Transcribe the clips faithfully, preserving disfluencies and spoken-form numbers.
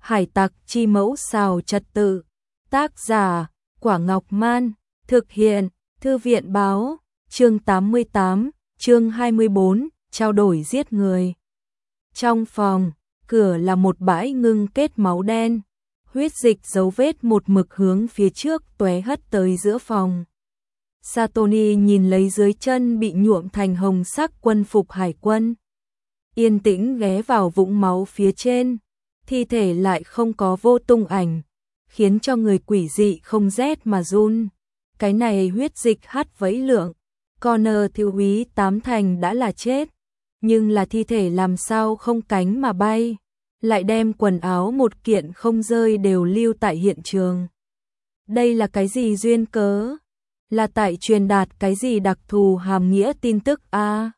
Hải tặc chi mẫu xào trật tự. Tác giả, Quả Ngọc Man. Thực hiện, Thư viện báo. Chương tám mươi tám, chương hai mươi bốn, trao đổi giết người. Trong phòng, cửa là một bãi ngưng kết máu đen. Huyết dịch dấu vết một mực hướng phía trước tóe hất tới giữa phòng. Satoni nhìn lấy dưới chân bị nhuộm thành hồng sắc quân phục hải quân. Yên tĩnh ghé vào vũng máu phía trên. Thi thể lại không có vô tung ảnh, khiến cho người quỷ dị không rét mà run. Cái này huyết dịch hắt vẫy lượng. Connor thiếu úy tám thành đã là chết, nhưng là thi thể làm sao không cánh mà bay, lại đem quần áo một kiện không rơi đều lưu tại hiện trường. Đây là cái gì duyên cớ? Là tại truyền đạt cái gì đặc thù hàm nghĩa tin tức a? À?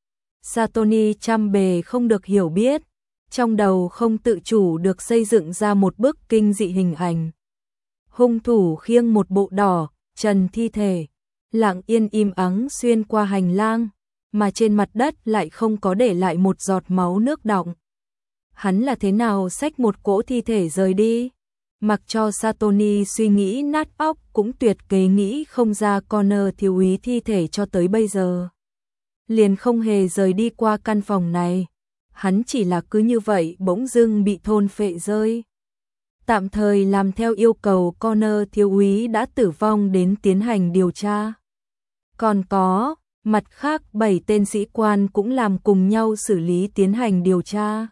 Satoni trăm bề không được hiểu biết, trong đầu không tự chủ được xây dựng ra một bức kinh dị hình ảnh. Hung thủ khiêng một bộ đỏ, trần thi thể, lặng yên im ắng xuyên qua hành lang, mà trên mặt đất lại không có để lại một giọt máu nước đọng. Hắn là thế nào xách một cỗ thi thể rời đi? Mặc cho Satoni suy nghĩ nát óc cũng tuyệt kế nghĩ không ra Connor thiếu úy thi thể cho tới bây giờ. Liền không hề rời đi qua căn phòng này. Hắn chỉ là cứ như vậy bỗng dưng bị thôn phệ rơi. Tạm thời làm theo yêu cầu Connor thiếu úy đã tử vong đến tiến hành điều tra. Còn có, mặt khác bảy tên sĩ quan cũng làm cùng nhau xử lý tiến hành điều tra.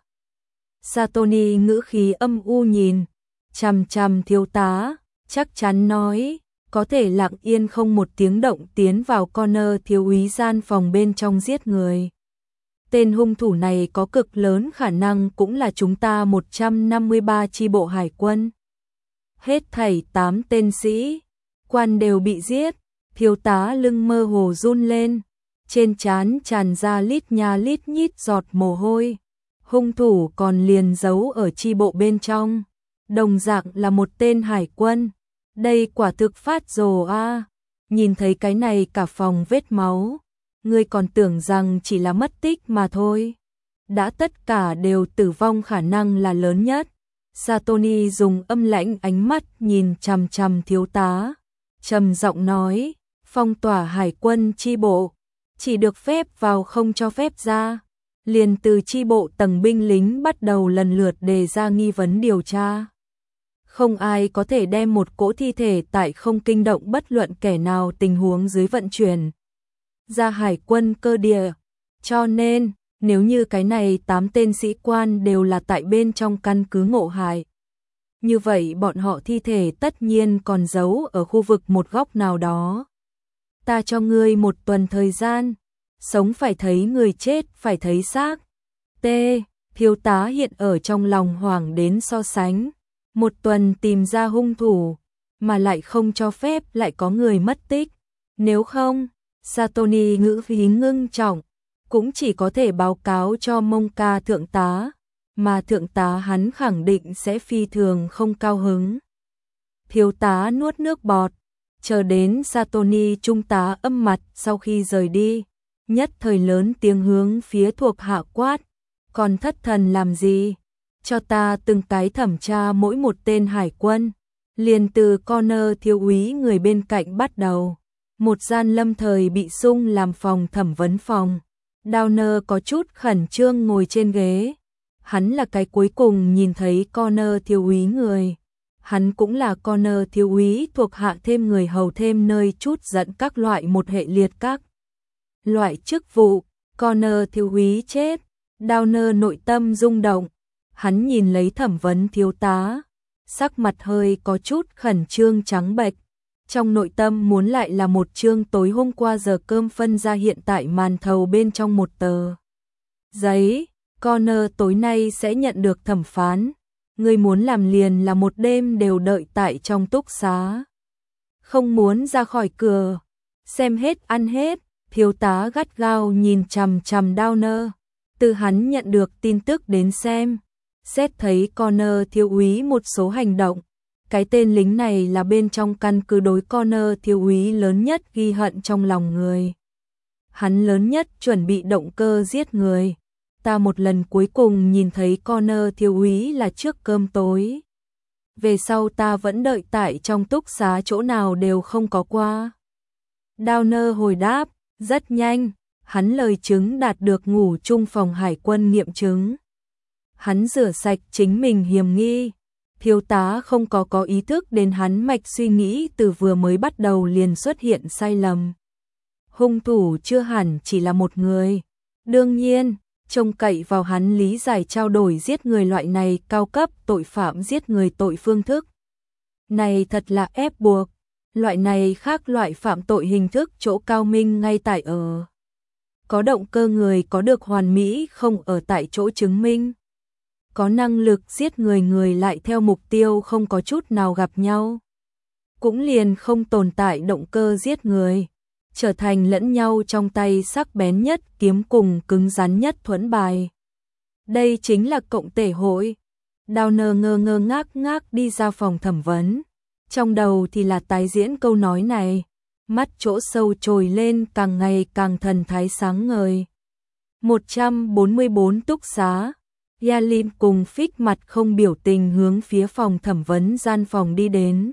Satoni ngữ khí âm u nhìn, chằm chằm thiếu tá, chắc chắn nói, có thể lặng yên không một tiếng động tiến vào Connor thiếu úy gian phòng bên trong giết người. Tên hung thủ này có cực lớn khả năng cũng là chúng ta một trăm năm mươi ba chi bộ hải quân. Hết thảy tám tên sĩ quan đều bị giết, thiếu tá lưng mơ hồ run lên, trên trán tràn ra lít nha lít nhít giọt mồ hôi. Hung thủ còn liền giấu ở chi bộ bên trong, đồng dạng là một tên hải quân. Đây quả thực phát rồ a. Nhìn thấy cái này cả phòng vết máu, ngươi còn tưởng rằng chỉ là mất tích mà thôi. Đã tất cả đều tử vong khả năng là lớn nhất. Satoni dùng âm lãnh ánh mắt nhìn chằm chằm thiếu tá, trầm giọng nói, phong tỏa hải quân chi bộ, chỉ được phép vào không cho phép ra. Liền từ chi bộ tầng binh lính bắt đầu lần lượt đề ra nghi vấn điều tra. Không ai có thể đem một cỗ thi thể tại không kinh động bất luận kẻ nào tình huống dưới vận chuyển ra hải quân cơ địa. Cho nên, nếu như cái này tám tên sĩ quan đều là tại bên trong căn cứ Ngộ Hải, như vậy bọn họ thi thể tất nhiên còn giấu ở khu vực một góc nào đó. Ta cho ngươi một tuần thời gian, sống phải thấy người chết phải thấy xác. T. Thiếu tá hiện ở trong lòng hoảng đến so sánh. Một tuần tìm ra hung thủ, mà lại không cho phép lại có người mất tích. Nếu không, Satoni ngữ khí ngưng trọng, cũng chỉ có thể báo cáo cho Monka thượng tá, mà thượng tá hắn khẳng định sẽ phi thường không cao hứng. Thiếu tá nuốt nước bọt, chờ đến Satoni trung tá âm mặt sau khi rời đi, nhất thời lớn tiếng hướng phía thuộc hạ quát, còn thất thần làm gì? Cho ta từng cái thẩm tra mỗi một tên hải quân, liền từ Connor thiếu úy người bên cạnh bắt đầu. Một gian lâm thời bị sung làm phòng thẩm vấn phòng. Downer có chút khẩn trương ngồi trên ghế. Hắn là cái cuối cùng nhìn thấy Connor thiếu úy người. Hắn cũng là Connor thiếu úy thuộc hạ thêm người hầu thêm nơi chút dẫn các loại một hệ liệt các loại chức vụ. Connor thiếu úy chết. Downer nội tâm rung động. Hắn nhìn lấy thẩm vấn thiếu tá, sắc mặt hơi có chút khẩn trương trắng bệch. Trong nội tâm muốn lại là một chương tối hôm qua giờ cơm phân ra hiện tại màn thầu bên trong một tờ giấy. Connor tối nay sẽ nhận được thẩm phán. Ngươi muốn làm liền là một đêm đều đợi tại trong túc xá, không muốn ra khỏi cửa. Xem hết ăn hết. Thiếu tá gắt gao nhìn chằm chằm Downer. Từ hắn nhận được tin tức đến xem, xét thấy Connor thiếu úy một số hành động, cái tên lính này là bên trong căn cứ đối Connor thiếu úy lớn nhất ghi hận trong lòng người. Hắn lớn nhất chuẩn bị động cơ giết người. ta một lần cuối cùng nhìn thấy Connor thiếu úy là trước cơm tối. Về sau ta vẫn đợi tại trong túc xá chỗ nào đều không có qua. Downer hồi đáp, rất nhanh, hắn lời chứng đạt được ngủ chung phòng hải quân nghiệm chứng. Hắn rửa sạch chính mình hiểm nghi. Thiếu tá không có có ý thức đến hắn mạch suy nghĩ từ vừa mới bắt đầu liền xuất hiện sai lầm. Hung thủ chưa hẳn chỉ là một người. Đương nhiên, trông cậy vào hắn lý giải trao đổi giết người loại này cao cấp tội phạm giết người tội phương thức. Này thật là ép buộc. Loại này khác loại phạm tội hình thức chỗ cao minh ngay tại ở. Có động cơ người có được hoàn mỹ không ở tại chỗ chứng minh. Có năng lực giết người người lại theo mục tiêu không có chút nào gặp nhau. Cũng liền không tồn tại động cơ giết người. Trở thành lẫn nhau trong tay sắc bén nhất kiếm cùng cứng rắn nhất thuẫn bài. Đây chính là cộng tể hội. Downer ngơ ngơ ngác ngác đi ra phòng thẩm vấn. Trong đầu thì là tái diễn câu nói này. Mắt chỗ sâu trồi lên càng ngày càng thần thái sáng ngời. một trăm bốn mươi tư túc xá. Yalim cùng Fix mặt không biểu tình hướng phía phòng thẩm vấn gian phòng đi đến.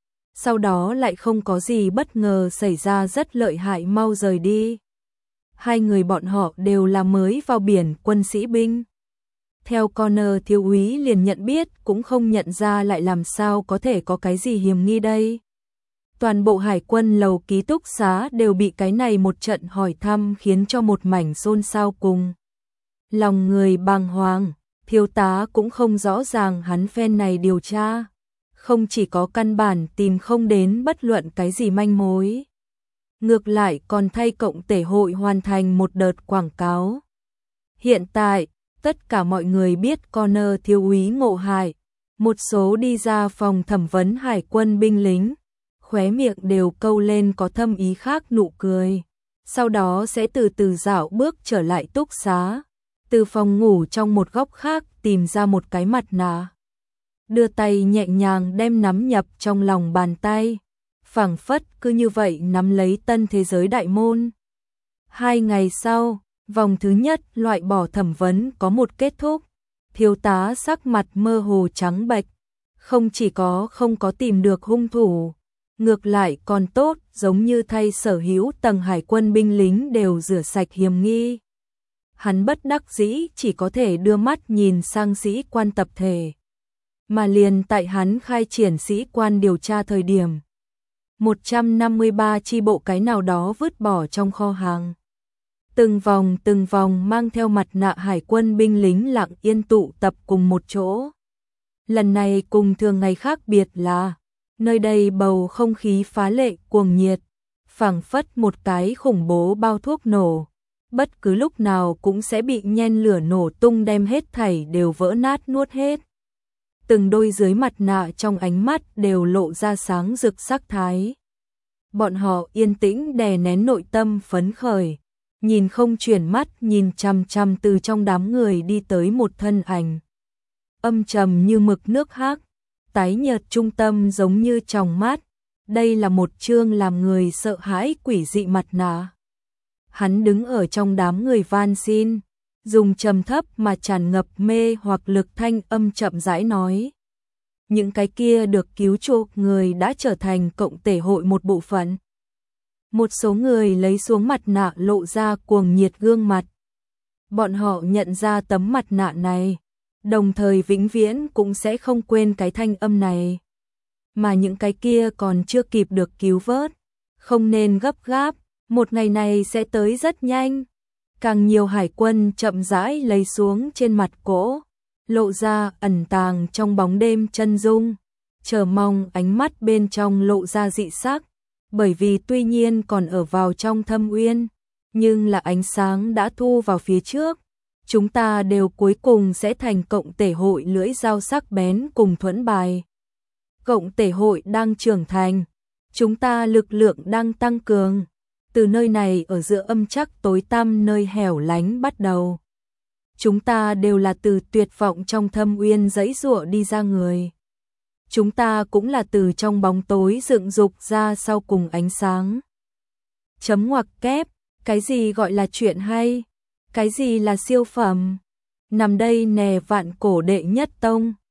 Sau đó lại không có gì bất ngờ xảy ra rất lợi hại mau rời đi. Hai người bọn họ đều là mới vào biển quân sĩ binh. Theo Connor thiếu úy liền nhận biết cũng không nhận ra lại làm sao có thể có cái gì hiểm nghi đây. Toàn bộ hải quân lầu ký túc xá đều bị cái này một trận hỏi thăm khiến cho một mảnh xôn xao cùng. Lòng người bàng hoàng, thiếu tá cũng không rõ ràng hắn phen này điều tra. Không chỉ có căn bản tìm không đến bất luận cái gì manh mối. Ngược lại còn thay cộng tể hội hoàn thành một đợt quảng cáo. Hiện tại, tất cả mọi người biết Connor thiếu úy ngộ hại. Một số đi ra phòng thẩm vấn hải quân binh lính. Khóe miệng đều câu lên có thâm ý khác nụ cười. Sau đó sẽ từ từ dạo bước trở lại túc xá. Từ phòng ngủ trong một góc khác tìm ra một cái mặt nạ. Đưa tay nhẹ nhàng đem nắm nhập trong lòng bàn tay. Phảng phất cứ như vậy nắm lấy tân thế giới đại môn. Hai ngày sau, vòng thứ nhất loại bỏ thẩm vấn có một kết thúc. Thiếu tá sắc mặt mơ hồ trắng bệch. Không chỉ có không có tìm được hung thủ. Ngược lại còn tốt giống như thay sở hữu tầng hải quân binh lính đều rửa sạch hiểm nghi. Hắn bất đắc dĩ chỉ có thể đưa mắt nhìn sang sĩ quan tập thể. Mà liền tại hắn khai triển sĩ quan điều tra thời điểm. một trăm năm mươi ba chi bộ cái nào đó vứt bỏ trong kho hàng. Từng vòng từng vòng mang theo mặt nạ hải quân binh lính lặng yên tụ tập cùng một chỗ. Lần này cùng thường ngày khác biệt là, nơi đây bầu không khí phá lệ cuồng nhiệt, phảng phất một cái khủng bố bao thuốc nổ. Bất cứ lúc nào cũng sẽ bị nhen lửa nổ tung đem hết thảy đều vỡ nát nuốt hết. Từng đôi dưới mặt nạ trong ánh mắt đều lộ ra sáng rực sắc thái. Bọn họ yên tĩnh đè nén nội tâm phấn khởi, nhìn không chuyển mắt nhìn chằm chằm từ trong đám người đi tới một thân ảnh. Âm trầm như mực nước hắc, tái nhợt trung tâm giống như tròng mắt. Đây là một chương làm người sợ hãi quỷ dị mặt nạ. Hắn đứng ở trong đám người van xin, dùng trầm thấp mà tràn ngập mê hoặc lực thanh âm chậm rãi nói. Những cái kia được cứu chuộc người đã trở thành cộng tể hội một bộ phận. Một số người lấy xuống mặt nạ lộ ra cuồng nhiệt gương mặt. Bọn họ nhận ra tấm mặt nạ này, đồng thời vĩnh viễn cũng sẽ không quên cái thanh âm này. Mà những cái kia còn chưa kịp được cứu vớt, không nên gấp gáp, một ngày này sẽ tới rất nhanh. Càng nhiều hải quân chậm rãi lấy xuống trên mặt cỗ, lộ ra ẩn tàng trong bóng đêm chân dung, chờ mong ánh mắt bên trong lộ ra dị sắc, bởi vì tuy nhiên còn ở vào trong thâm uyên, nhưng là ánh sáng đã thu vào phía trước. Chúng ta đều cuối cùng sẽ thành cộng tể hội lưỡi dao sắc bén cùng thuẫn bài. Cộng tể hội đang trưởng thành, chúng ta lực lượng đang tăng cường. Từ nơi này ở giữa âm chắc tối tăm nơi hẻo lánh bắt đầu. Chúng ta đều là từ tuyệt vọng trong thâm uyên giãy giụa đi ra người. Chúng ta cũng là từ trong bóng tối dựng dục ra sau cùng ánh sáng. Chấm ngoặc kép, cái gì gọi là chuyện hay? Cái gì là siêu phẩm? Nằm đây nè, vạn cổ đệ nhất tông.